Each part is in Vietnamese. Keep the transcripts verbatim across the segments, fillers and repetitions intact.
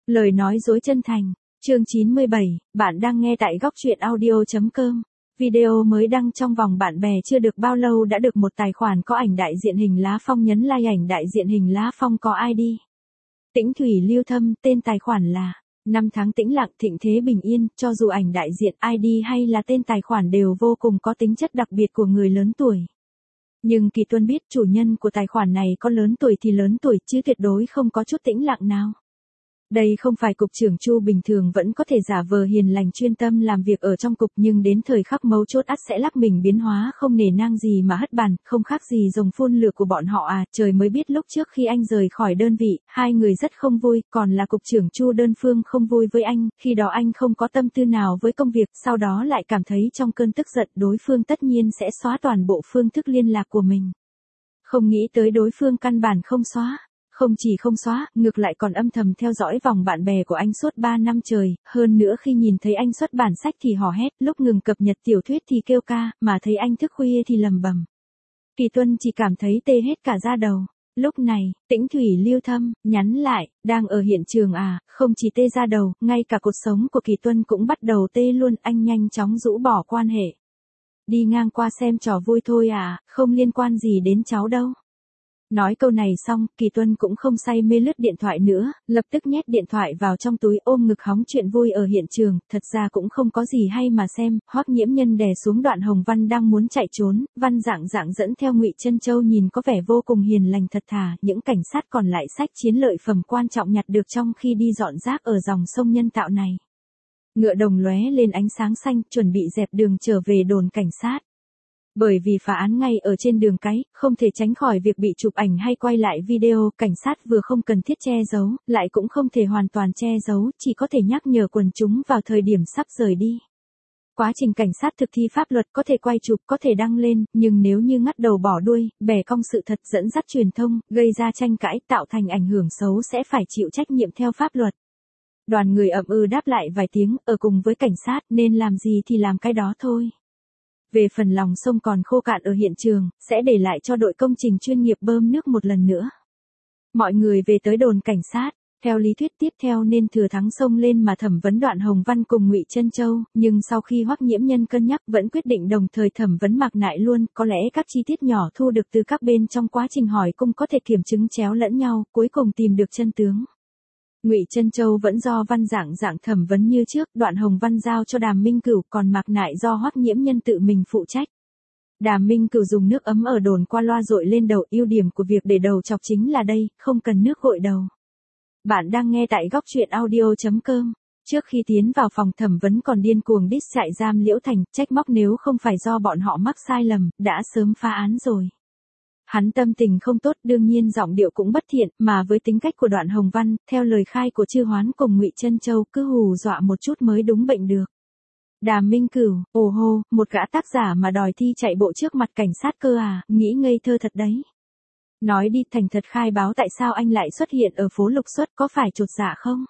Lời nói dối chân thành, chương chín mươi bảy, bạn đang nghe tại góc truyện audio.com. Video mới đăng trong vòng bạn bè chưa được bao lâu đã được một tài khoản có ảnh đại diện hình lá phong nhấn like. Ảnh đại diện hình lá phong có i đê Tĩnh Thủy Lưu Thâm, tên tài khoản là năm tháng tĩnh lặng thịnh thế bình yên. Cho dù ảnh đại diện i đê hay là tên tài khoản đều vô cùng có tính chất đặc biệt của người lớn tuổi. Nhưng Kỳ Tuân biết chủ nhân của tài khoản này có lớn tuổi thì lớn tuổi chứ tuyệt đối không có chút tĩnh lặng nào. Đây không phải cục trưởng Chu bình thường vẫn có thể giả vờ hiền lành chuyên tâm làm việc ở trong cục, nhưng đến thời khắc mấu chốt ắt sẽ lắc mình biến hóa không nể nang gì mà hất bàn, không khác gì rồng phun lửa của bọn họ à. Trời mới biết lúc trước khi anh rời khỏi đơn vị, hai người rất không vui, còn là cục trưởng Chu đơn phương không vui với anh, khi đó anh không có tâm tư nào với công việc, sau đó lại cảm thấy trong cơn tức giận đối phương tất nhiên sẽ xóa toàn bộ phương thức liên lạc của mình. Không nghĩ tới đối phương căn bản không xóa. Không chỉ không xóa, ngược lại còn âm thầm theo dõi vòng bạn bè của anh suốt ba năm trời, hơn nữa khi nhìn thấy anh xuất bản sách thì hò hét, lúc ngừng cập nhật tiểu thuyết thì kêu ca, mà thấy anh thức khuya thì lầm bầm. Kỳ Tuân chỉ cảm thấy tê hết cả da đầu. Lúc này, Tĩnh Thủy Lưu Thâm nhắn lại, đang ở hiện trường à, không chỉ tê da đầu, ngay cả cột sống của Kỳ Tuân cũng bắt đầu tê luôn. Anh nhanh chóng rũ bỏ quan hệ. Đi ngang qua xem trò vui thôi à, không liên quan gì đến cháu đâu. Nói câu này xong, Kỳ Tuân cũng không say mê lướt điện thoại nữa, lập tức nhét điện thoại vào trong túi ôm ngực hóng chuyện vui ở hiện trường. Thật ra cũng không có gì hay mà xem. Hoắc Nhiễm Nhân đè xuống Đoạn Hồng Văn đang muốn chạy trốn, Văn Dạng Dạng dẫn theo Ngụy Trân Châu nhìn có vẻ vô cùng hiền lành thật thà. Những cảnh sát còn lại xách chiến lợi phẩm quan trọng nhặt được trong khi đi dọn rác ở dòng sông nhân tạo này. Ngựa đồng lóe lên ánh sáng xanh, chuẩn bị dẹp đường trở về đồn cảnh sát. Bởi vì phá án ngay ở trên đường cái, không thể tránh khỏi việc bị chụp ảnh hay quay lại video, cảnh sát vừa không cần thiết che giấu, lại cũng không thể hoàn toàn che giấu, chỉ có thể nhắc nhở quần chúng vào thời điểm sắp rời đi. Quá trình cảnh sát thực thi pháp luật có thể quay chụp, có thể đăng lên, nhưng nếu như ngắt đầu bỏ đuôi, bẻ cong sự thật dẫn dắt truyền thông, gây ra tranh cãi, tạo thành ảnh hưởng xấu sẽ phải chịu trách nhiệm theo pháp luật. Đoàn người ậm ừ đáp lại vài tiếng, ở cùng với cảnh sát, nên làm gì thì làm cái đó thôi. Về phần lòng sông còn khô cạn ở hiện trường, sẽ để lại cho đội công trình chuyên nghiệp bơm nước một lần nữa. Mọi người về tới đồn cảnh sát, theo lý thuyết tiếp theo nên thừa thắng sông lên mà thẩm vấn Đoạn Hồng Văn cùng Ngụy Trân Châu, nhưng sau khi Hoắc Nhiễm Nhân cân nhắc vẫn quyết định đồng thời thẩm vấn Mạc Nại luôn, có lẽ các chi tiết nhỏ thu được từ các bên trong quá trình hỏi cung có thể kiểm chứng chéo lẫn nhau, cuối cùng tìm được chân tướng. Ngụy Trân Châu vẫn do Văn Dạng Dạng thẩm vấn như trước, Đoạn Hồng Văn giao cho Đàm Minh Cửu, còn Mạc Nại do Hoắc Nhiễm Nhân tự mình phụ trách. Đàm Minh Cửu dùng nước ấm ở đồn qua loa dội lên đầu, ưu điểm của việc để đầu chọc chính là đây, không cần nước gội đầu. Bạn đang nghe tại góc truyện audio.com. Trước khi tiến vào phòng thẩm vấn còn điên cuồng diss trại giam Liễu Thành, trách móc nếu không phải do bọn họ mắc sai lầm, đã sớm phá án rồi. Hắn tâm tình không tốt, đương nhiên giọng điệu cũng bất thiện, mà với tính cách của Đoạn Hồng Văn, theo lời khai của Chư Hoán cùng Ngụy Trân Châu, cứ hù dọa một chút mới đúng bệnh được. Đàm Minh Cửu, ồ hô, một gã tác giả mà đòi thi chạy bộ trước mặt cảnh sát cơ à, nghĩ ngây thơ thật đấy. Nói đi, thành thật khai báo tại sao anh lại xuất hiện ở phố Lục Xuất, có phải chột dạ không?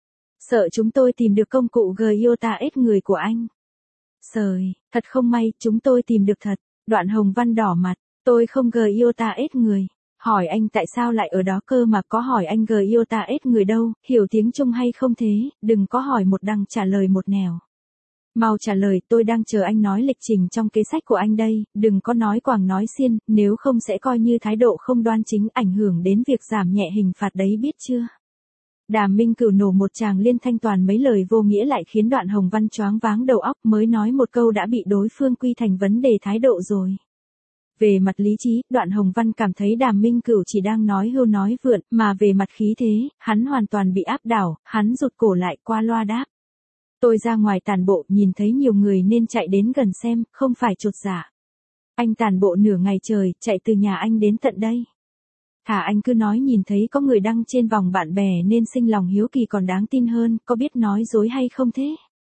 Sợ chúng tôi tìm được công cụ Giota ết người của anh. Sời, thật không may, chúng tôi tìm được thật. Đoạn Hồng Văn đỏ mặt. Tôi không Giota ết người. Hỏi anh tại sao lại ở đó cơ mà, có hỏi anh Giota ết người đâu, hiểu tiếng Trung hay không thế, đừng có hỏi một đằng trả lời một nẻo. Mau trả lời, tôi đang chờ anh nói lịch trình trong kế sách của anh đây, đừng có nói quàng nói xiên, nếu không sẽ coi như thái độ không đoan chính, ảnh hưởng đến việc giảm nhẹ hình phạt đấy biết chưa. Đàm Minh Cửu nổ một tràng liên thanh, toàn mấy lời vô nghĩa lại khiến Đoạn Hồng Văn choáng váng đầu óc, mới nói một câu đã bị đối phương quy thành vấn đề thái độ rồi. Về mặt lý trí, Đoạn Hồng Văn cảm thấy Đàm Minh Cửu chỉ đang nói hưu nói vượn, mà về mặt khí thế, hắn hoàn toàn bị áp đảo, hắn rụt cổ lại qua loa đáp. Tôi ra ngoài tản bộ, nhìn thấy nhiều người nên chạy đến gần xem, không phải chột dạ. Anh tản bộ nửa ngày trời, chạy từ nhà anh đến tận đây. Thả anh cứ nói nhìn thấy có người đăng trên vòng bạn bè nên sinh lòng hiếu kỳ còn đáng tin hơn, có biết nói dối hay không thế?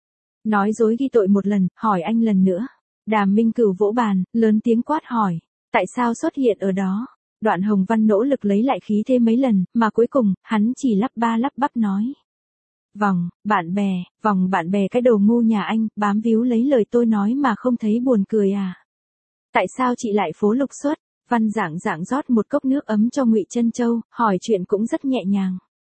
Nói dối ghi tội một lần, hỏi anh lần nữa. Đàm Minh Cửu vỗ bàn, lớn tiếng quát hỏi, tại sao xuất hiện ở đó? Đoạn Hồng Văn nỗ lực lấy lại khí thế mấy lần, mà cuối cùng, hắn chỉ lắp ba lắp bắp nói. Vòng, bạn bè, vòng bạn bè cái đồ ngu nhà anh, bám víu lấy lời tôi nói mà không thấy buồn cười à? Tại sao chị lại phố Lục Xuất? Văn Dạng Dạng rót một cốc nước ấm cho Ngụy Trân Châu, hỏi chuyện cũng rất nhẹ nhàng.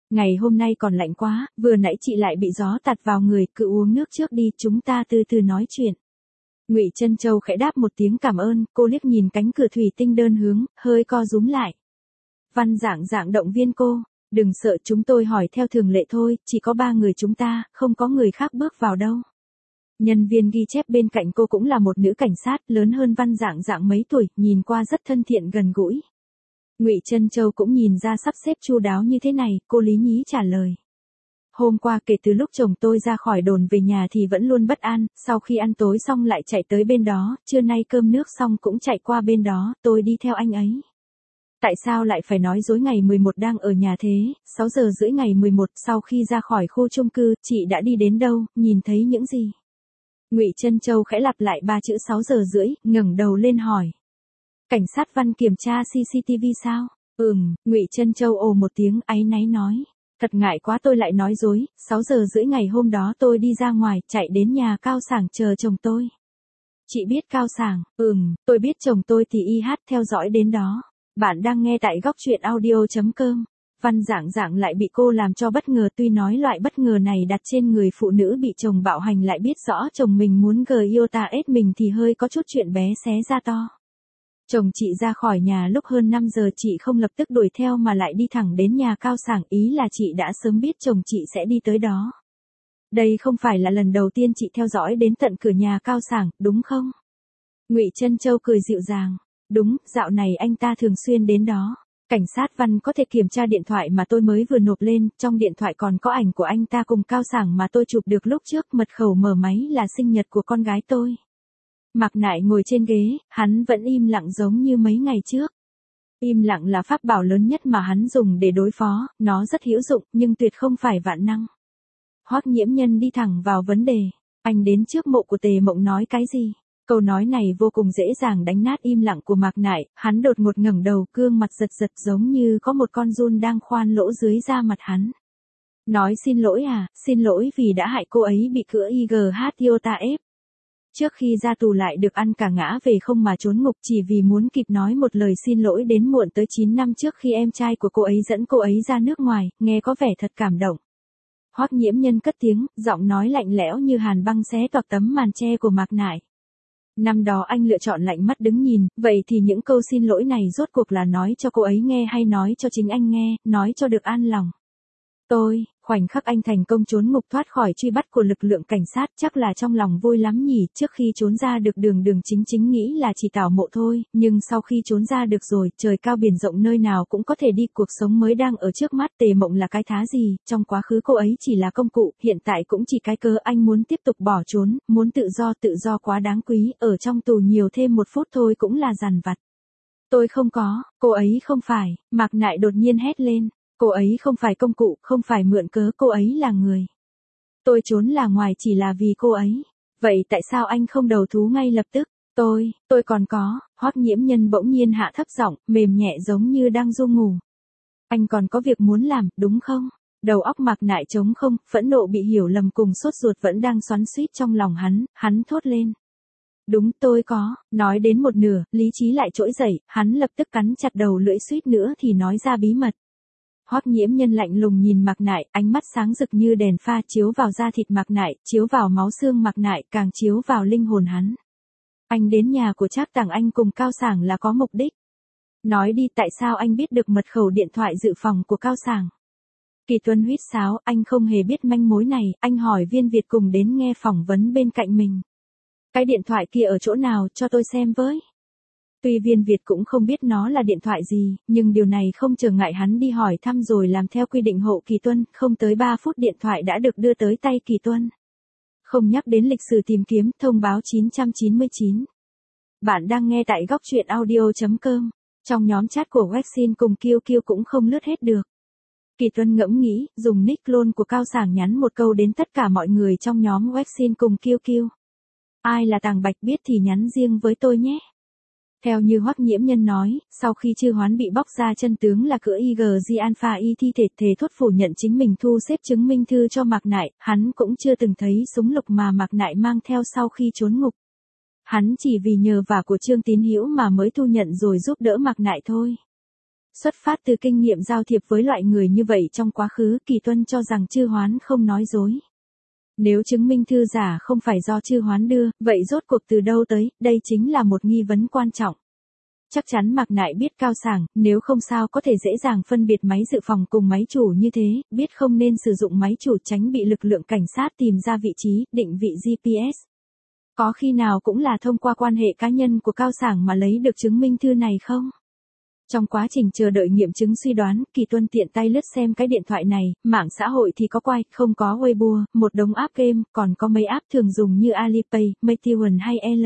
Ngày hôm nay còn lạnh quá, vừa nãy chị lại bị gió tạt vào người, cứ uống nước trước đi, chúng ta từ từ nói chuyện. Ngụy Trân Châu khẽ đáp một tiếng cảm ơn, cô liếc nhìn cánh cửa thủy tinh đơn hướng, hơi co rúm lại. Văn Dạng Dạng động viên cô, đừng sợ, chúng tôi hỏi theo thường lệ thôi, chỉ có ba người chúng ta, không có người khác bước vào đâu. Nhân viên ghi chép bên cạnh cô cũng là một nữ cảnh sát, lớn hơn Văn Dạng Dạng mấy tuổi, nhìn qua rất thân thiện gần gũi. Ngụy Trân Châu cũng nhìn ra sắp xếp chu đáo như thế này, cô lý nhí trả lời. Hôm qua kể từ lúc chồng tôi ra khỏi đồn về nhà thì vẫn luôn bất an, sau khi ăn tối xong lại chạy tới bên đó, trưa nay cơm nước xong cũng chạy qua bên đó, tôi đi theo anh ấy. Tại sao lại phải nói dối ngày mười một đang ở nhà thế, sáu giờ rưỡi ngày mười một sau khi ra khỏi khu chung cư, chị đã đi đến đâu, nhìn thấy những gì? Ngụy Trân Châu khẽ lặp lại ba chữ sáu giờ rưỡi, ngẩng đầu lên hỏi. Cảnh sát Văn kiểm tra xê xê tê vê sao? Ừm, Ngụy Trân Châu ồ một tiếng áy náy nói. Thật ngại quá tôi lại nói dối, sáu giờ rưỡi ngày hôm đó tôi đi ra ngoài, chạy đến nhà Cao Sảng chờ chồng tôi. Chị biết Cao Sảng? Ừm, tôi biết chồng tôi thì y hát theo dõi đến đó. Bạn đang nghe tại góc truyện audio chấm com. Văn Dạng Dạng lại bị cô làm cho bất ngờ, tuy nói loại bất ngờ này đặt trên người phụ nữ bị chồng bạo hành lại biết rõ chồng mình muốn gờ yêu ta ết mình thì hơi có chút chuyện bé xé ra to. Chồng chị ra khỏi nhà lúc hơn năm giờ, chị không lập tức đuổi theo mà lại đi thẳng đến nhà Cao Sảng, ý là chị đã sớm biết chồng chị sẽ đi tới đó. Đây không phải là lần đầu tiên chị theo dõi đến tận cửa nhà Cao Sảng, đúng không? Ngụy Trân Châu cười dịu dàng. Đúng, dạo này anh ta thường xuyên đến đó. Cảnh sát Văn có thể kiểm tra điện thoại mà tôi mới vừa nộp lên, trong điện thoại còn có ảnh của anh ta cùng Cao Sảng mà tôi chụp được lúc trước, mật khẩu mở máy là sinh nhật của con gái tôi. Mạc Nại ngồi trên ghế, hắn vẫn im lặng giống như mấy ngày trước. Im lặng là pháp bảo lớn nhất mà hắn dùng để đối phó, nó rất hữu dụng nhưng tuyệt không phải vạn năng. Hoắc Nhiễm Nhân đi thẳng vào vấn đề. Anh đến trước mộ của Tề Mộng nói cái gì? Câu nói này vô cùng dễ dàng đánh nát im lặng của Mạc Nại, hắn đột ngột ngẩng đầu, gương mặt giật giật giống như có một con giun đang khoan lỗ dưới da mặt hắn. Nói xin lỗi à, xin lỗi vì đã hại cô ấy bị cửa i giê hát Iota ép. Trước khi ra tù lại được ăn cả ngã về không mà trốn ngục chỉ vì muốn kịp nói một lời xin lỗi đến muộn tới chín năm trước khi em trai của cô ấy dẫn cô ấy ra nước ngoài, nghe có vẻ thật cảm động. Hoắc Nhiễm Nhân cất tiếng, giọng nói lạnh lẽo như hàn băng xé toạc tấm màn che của Mạc Nại. Năm đó anh lựa chọn lạnh mắt đứng nhìn, vậy thì những câu xin lỗi này rốt cuộc là nói cho cô ấy nghe hay nói cho chính anh nghe, nói cho được an lòng. Tôi, khoảnh khắc anh thành công trốn ngục thoát khỏi truy bắt của lực lượng cảnh sát chắc là trong lòng vui lắm nhỉ, trước khi trốn ra được Đường Đường Chính Chính nghĩ là chỉ tảo mộ thôi, nhưng sau khi trốn ra được rồi, trời cao biển rộng nơi nào cũng có thể đi, cuộc sống mới đang ở trước mắt. Tề Mộng là cái thá gì, trong quá khứ cô ấy chỉ là công cụ, hiện tại cũng chỉ cái cớ anh muốn tiếp tục bỏ trốn, muốn tự do, tự do quá đáng quý, ở trong tù nhiều thêm một phút thôi cũng là dằn vặt. Tôi không có, cô ấy không phải, Mạc Nại đột nhiên hét lên. Cô ấy không phải công cụ, không phải mượn cớ, cô ấy là người. Tôi trốn là ngoài chỉ là vì cô ấy. Vậy tại sao anh không đầu thú ngay lập tức? Tôi, tôi còn có, Hoắc Nhiễm Nhân bỗng nhiên hạ thấp giọng, mềm nhẹ giống như đang ru ngủ. Anh còn có việc muốn làm, đúng không? Đầu óc Mạc Nại trống không, phẫn nộ bị hiểu lầm cùng sốt ruột vẫn đang xoắn xuýt trong lòng hắn, hắn thốt lên. Đúng, tôi có, nói đến một nửa, lý trí lại trỗi dậy, hắn lập tức cắn chặt đầu lưỡi suýt nữa thì nói ra bí mật. Hoắc Nhiễm Nhân lạnh lùng nhìn Mạc Nại, ánh mắt sáng rực như đèn pha chiếu vào da thịt Mạc Nại, chiếu vào máu xương Mạc Nại, càng chiếu vào linh hồn hắn. Anh đến nhà của Trác Tàng Anh cùng Cao Sảng là có mục đích. Nói đi, tại sao anh biết được mật khẩu điện thoại dự phòng của Cao Sảng? Kỳ Tuân huýt sáo, anh không hề biết manh mối này, anh hỏi Viên Việt cùng đến nghe phỏng vấn bên cạnh mình. Cái điện thoại kia ở chỗ nào, cho tôi xem với. Tuy Viên Việt cũng không biết nó là điện thoại gì, nhưng điều này không trở ngại hắn đi hỏi thăm rồi làm theo quy định hộ Kỳ Tuân, không tới ba phút điện thoại đã được đưa tới tay Kỳ Tuân. Không nhắc đến lịch sử tìm kiếm, thông báo chín trăm chín mươi chín. Bạn đang nghe tại góc truyện audio chấm com. Trong nhóm chat của Wexin cùng Kiêu Kiêu cũng không lướt hết được. Kỳ Tuân ngẫm nghĩ, dùng nick clone của Cao Sảng nhắn một câu đến tất cả mọi người trong nhóm Wexin cùng Kiêu Kiêu. Ai là Tàng Bạch biết thì nhắn riêng với tôi nhé. Theo như Hoắc Nhiễm Nhân nói, sau khi Chư Hoán bị bóc ra chân tướng là cửa i giê Alpha Y thi thể thề thốt phủ nhận chính mình thu xếp chứng minh thư cho Mạc Nại, hắn cũng chưa từng thấy súng lục mà Mạc Nại mang theo sau khi trốn ngục. Hắn chỉ vì nhờ vả của Trương Tín Hữu mà mới thu nhận rồi giúp đỡ Mạc Nại thôi. Xuất phát từ kinh nghiệm giao thiệp với loại người như vậy trong quá khứ, Kỳ Tuân cho rằng Chư Hoán không nói dối. Nếu chứng minh thư giả không phải do Chư Hoán đưa, vậy rốt cuộc từ đâu tới, đây chính là một nghi vấn quan trọng. Chắc chắn Mạc Nại biết Cao Sảng, nếu không sao có thể dễ dàng phân biệt máy dự phòng cùng máy chủ như thế, biết không nên sử dụng máy chủ tránh bị lực lượng cảnh sát tìm ra vị trí, định vị giê pê ét. Có khi nào cũng là thông qua quan hệ cá nhân của Cao Sảng mà lấy được chứng minh thư này không? Trong quá trình chờ đợi nghiệm chứng suy đoán, Kỳ Tuân tiện tay lướt xem cái điện thoại này, mạng xã hội thì có Quai, không có Weibo, một đống app game, còn có mấy app thường dùng như Alipay, Meituan hay L.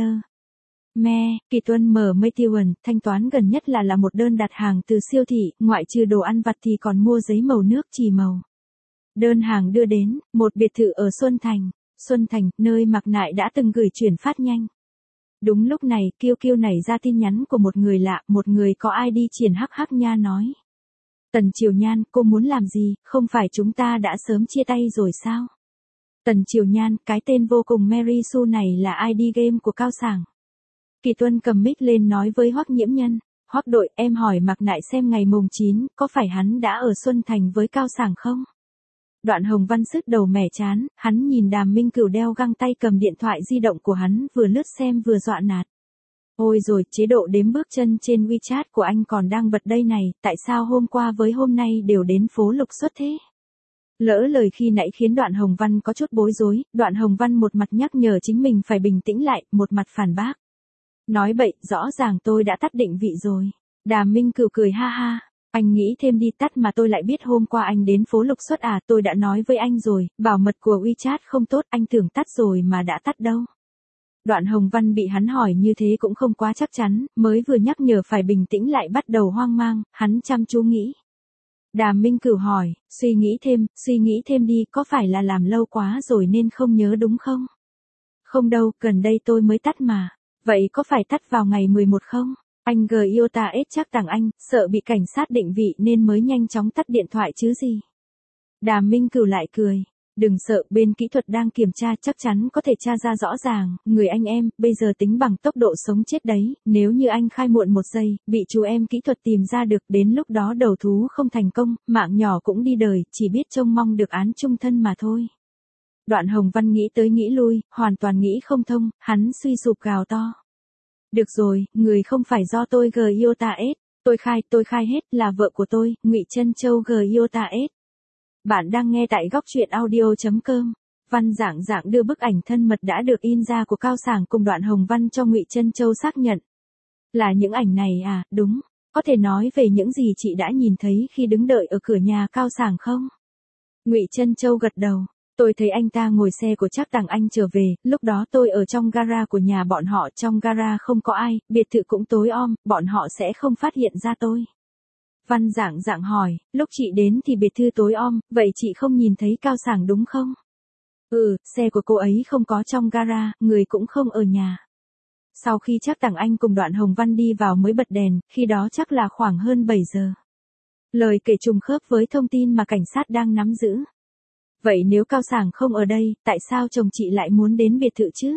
Me, Kỳ Tuân mở Meituan, thanh toán gần nhất là là một đơn đặt hàng từ siêu thị, ngoại trừ đồ ăn vặt thì còn mua giấy màu nước chì màu. Đơn hàng đưa đến, một biệt thự ở Xuân Thành, Xuân Thành, nơi Mạc Nại đã từng gửi chuyển phát nhanh. Đúng lúc này, Kiêu Kiêu nảy ra tin nhắn của một người lạ, một người có i đê triển hắc hắc nha nói. Tần Triều Nhan, cô muốn làm gì, không phải chúng ta đã sớm chia tay rồi sao? Tần Triều Nhan, cái tên vô cùng Mary Sue này là i đê game của Cao Sảng. Kỳ Tuân cầm mic lên nói với Hoắc Nhiễm Nhân, Hoắc đội, em hỏi Mạc Nại xem ngày mùng chín, có phải hắn đã ở Xuân Thành với Cao Sảng không? Đoạn Hồng Văn sứt đầu mẻ chán, hắn nhìn Đàm Minh Cửu đeo găng tay cầm điện thoại di động của hắn, vừa lướt xem vừa dọa nạt. Ôi rồi, chế độ đếm bước chân trên WeChat của anh còn đang bật đây này, tại sao hôm qua với hôm nay đều đến phố Lục Xuất thế? Lỡ lời khi nãy khiến Đoạn Hồng Văn có chút bối rối, Đoạn Hồng Văn một mặt nhắc nhở chính mình phải bình tĩnh lại, một mặt phản bác. Nói bậy, rõ ràng tôi đã tắt định vị rồi. Đàm Minh Cửu cười ha ha. Anh nghĩ thêm đi, tắt mà tôi lại biết hôm qua anh đến phố Lục Xuất à, tôi đã nói với anh rồi, bảo mật của WeChat không tốt, anh tưởng tắt rồi mà đã tắt đâu. Đoạn Hồng Văn bị hắn hỏi như thế cũng không quá chắc chắn, mới vừa nhắc nhở phải bình tĩnh lại bắt đầu hoang mang, hắn chăm chú nghĩ. Đàm Minh Cửu hỏi, suy nghĩ thêm, suy nghĩ thêm đi, có phải là làm lâu quá rồi nên không nhớ đúng không? Không đâu, gần đây tôi mới tắt mà. Vậy có phải tắt vào ngày mười một không? Anh G yêu ta ết chắc tàng anh, sợ bị cảnh sát định vị nên mới nhanh chóng tắt điện thoại chứ gì. Đàm Minh Cửu lại cười. Đừng sợ, bên kỹ thuật đang kiểm tra chắc chắn có thể tra ra rõ ràng, người anh em, bây giờ tính bằng tốc độ sống chết đấy, nếu như anh khai muộn một giây, bị chú em kỹ thuật tìm ra được, đến lúc đó đầu thú không thành công, mạng nhỏ cũng đi đời, chỉ biết trông mong được án chung thân mà thôi. Đoạn Hồng Văn nghĩ tới nghĩ lui, hoàn toàn nghĩ không thông, hắn suy sụp gào to. Được rồi, người không phải do tôi G yêu ta ết, tôi khai, tôi khai hết, là vợ của tôi, Ngụy Trân Châu G yêu ta ết. Bạn đang nghe tại góc truyện audio chấm com. Văn Dạng Dạng đưa bức ảnh thân mật đã được in ra của Cao Sảng cùng Đoạn Hồng Văn cho Ngụy Trân Châu xác nhận. Là những ảnh này à, đúng, có thể nói về những gì chị đã nhìn thấy khi đứng đợi ở cửa nhà Cao Sảng không? Ngụy Trân Châu gật đầu. Tôi thấy anh ta ngồi xe của Trác Tàng Anh trở về, lúc đó tôi ở trong gara của nhà bọn họ, trong gara không có ai, biệt thự cũng tối om, bọn họ sẽ không phát hiện ra tôi. Văn Dạng Dạng hỏi, lúc chị đến thì biệt thự tối om, vậy chị không nhìn thấy Cao Sảng đúng không? Ừ, xe của cô ấy không có trong gara, người cũng không ở nhà. Sau khi Trác Tàng Anh cùng Đoạn Hồng Văn đi vào mới bật đèn, khi đó chắc là khoảng hơn bảy giờ. Lời kể trùng khớp với thông tin mà cảnh sát đang nắm giữ. Vậy nếu Cao Sảng không ở đây, tại sao chồng chị lại muốn đến biệt thự chứ?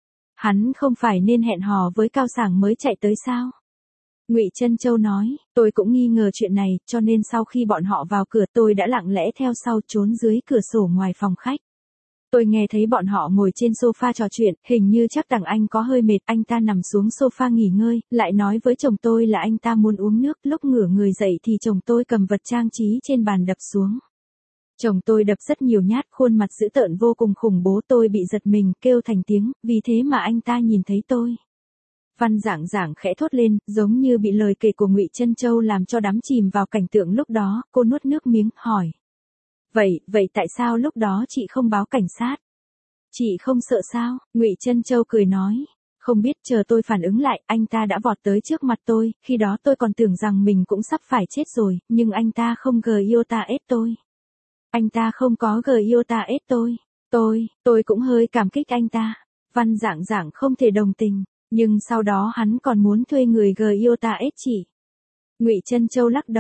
Hắn không phải nên hẹn hò với Cao Sảng mới chạy tới sao? Ngụy Trân Châu nói, tôi cũng nghi ngờ chuyện này, cho nên sau khi bọn họ vào cửa tôi đã lặng lẽ theo sau trốn dưới cửa sổ ngoài phòng khách. Tôi nghe thấy bọn họ ngồi trên sofa trò chuyện, hình như chắc Tàng Anh có hơi mệt, anh ta nằm xuống sofa nghỉ ngơi, lại nói với chồng tôi là anh ta muốn uống nước, lúc ngửa người dậy thì chồng tôi cầm vật trang trí trên bàn đập xuống. Chồng tôi đập rất nhiều nhát, khuôn mặt dữ tợn vô cùng khủng bố, tôi bị giật mình, kêu thành tiếng, vì thế mà anh ta nhìn thấy tôi. Văn Dạng Dạng khẽ thốt lên, giống như bị lời kể của Ngụy Trân Châu làm cho đắm chìm vào cảnh tượng lúc đó, cô nuốt nước miếng, hỏi. Vậy, vậy tại sao lúc đó chị không báo cảnh sát? Chị không sợ sao? Ngụy Trân Châu cười nói. Không biết, chờ tôi phản ứng lại, anh ta đã vọt tới trước mặt tôi, khi đó tôi còn tưởng rằng mình cũng sắp phải chết rồi, nhưng anh ta không gờ yêu ta ết tôi. Anh ta không có gờ yêu ta ết tôi. Tôi, tôi cũng hơi cảm kích anh ta. Văn Dạng Dạng không thể đồng tình, nhưng sau đó hắn còn muốn thuê người gờ yêu ta ết chị. Ngụy Trân Châu lắc đầu.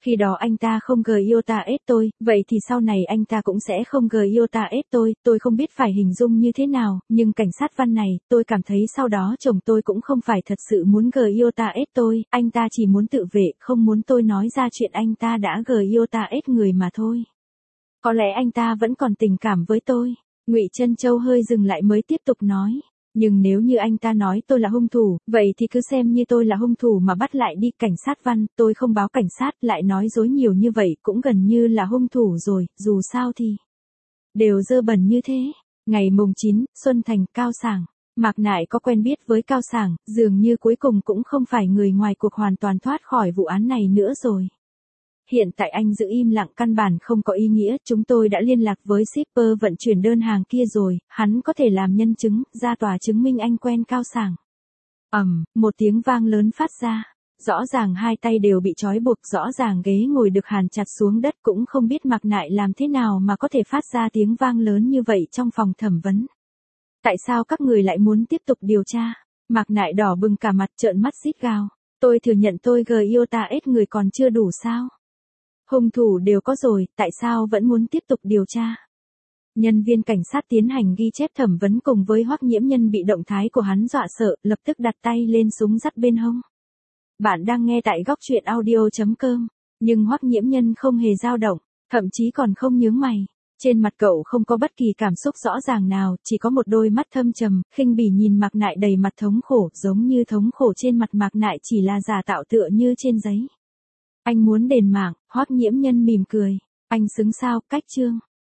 Khi đó anh ta không Giota ép tôi, vậy thì sau này anh ta cũng sẽ không Giota ép tôi, tôi không biết phải hình dung như thế nào, nhưng cảnh sát văn này, tôi cảm thấy sau đó chồng tôi cũng không phải thật sự muốn Giota ép tôi, anh ta chỉ muốn tự vệ, không muốn tôi nói ra chuyện anh ta đã Giota ép người mà thôi. Có lẽ anh ta vẫn còn tình cảm với tôi. Ngụy Trân Châu hơi dừng lại mới tiếp tục nói. Nhưng nếu như anh ta nói tôi là hung thủ, vậy thì cứ xem như tôi là hung thủ mà bắt lại đi. Cảnh sát văn, tôi không báo cảnh sát, lại nói dối nhiều như vậy cũng gần như là hung thủ rồi, dù sao thì đều dơ bẩn như thế. Ngày mùng chín, Xuân Thành, Cao Sảng. Mạc Nại có quen biết với Cao Sảng, dường như cuối cùng cũng không phải người ngoài cuộc hoàn toàn thoát khỏi vụ án này nữa rồi. Hiện tại anh giữ im lặng căn bản không có ý nghĩa, chúng tôi đã liên lạc với shipper vận chuyển đơn hàng kia rồi, hắn có thể làm nhân chứng, ra tòa chứng minh anh quen Cao Sảng. Ầm, um, một tiếng vang lớn phát ra. Rõ ràng hai tay đều bị trói buộc, rõ ràng ghế ngồi được hàn chặt xuống đất, cũng không biết Mạc Nại làm thế nào mà có thể phát ra tiếng vang lớn như vậy trong phòng thẩm vấn. Tại sao các người lại muốn tiếp tục điều tra? Mạc Nại đỏ bừng cả mặt, trợn mắt rít gào. Tôi thừa nhận tôi Giota ép người còn chưa đủ sao? Hung thủ đều có rồi, tại sao vẫn muốn tiếp tục điều tra? Nhân viên cảnh sát tiến hành ghi chép thẩm vấn cùng với Hoắc Nhiễm Nhân bị động thái của hắn dọa sợ, lập tức đặt tay lên súng dắt bên hông. Bạn đang nghe tại góc truyện audio chấm com, nhưng Hoắc Nhiễm Nhân không hề dao động, thậm chí còn không nhướng mày. Trên mặt cậu không có bất kỳ cảm xúc rõ ràng nào, chỉ có một đôi mắt thâm trầm, khinh bỉ nhìn Mạc Nại đầy mặt thống khổ, giống như thống khổ trên mặt Mạc Nại chỉ là giả tạo tựa như trên giấy. Anh muốn đền mạng, Hoắc Nhiễm Nhân mỉm cười. Anh xứng sao, cách chương.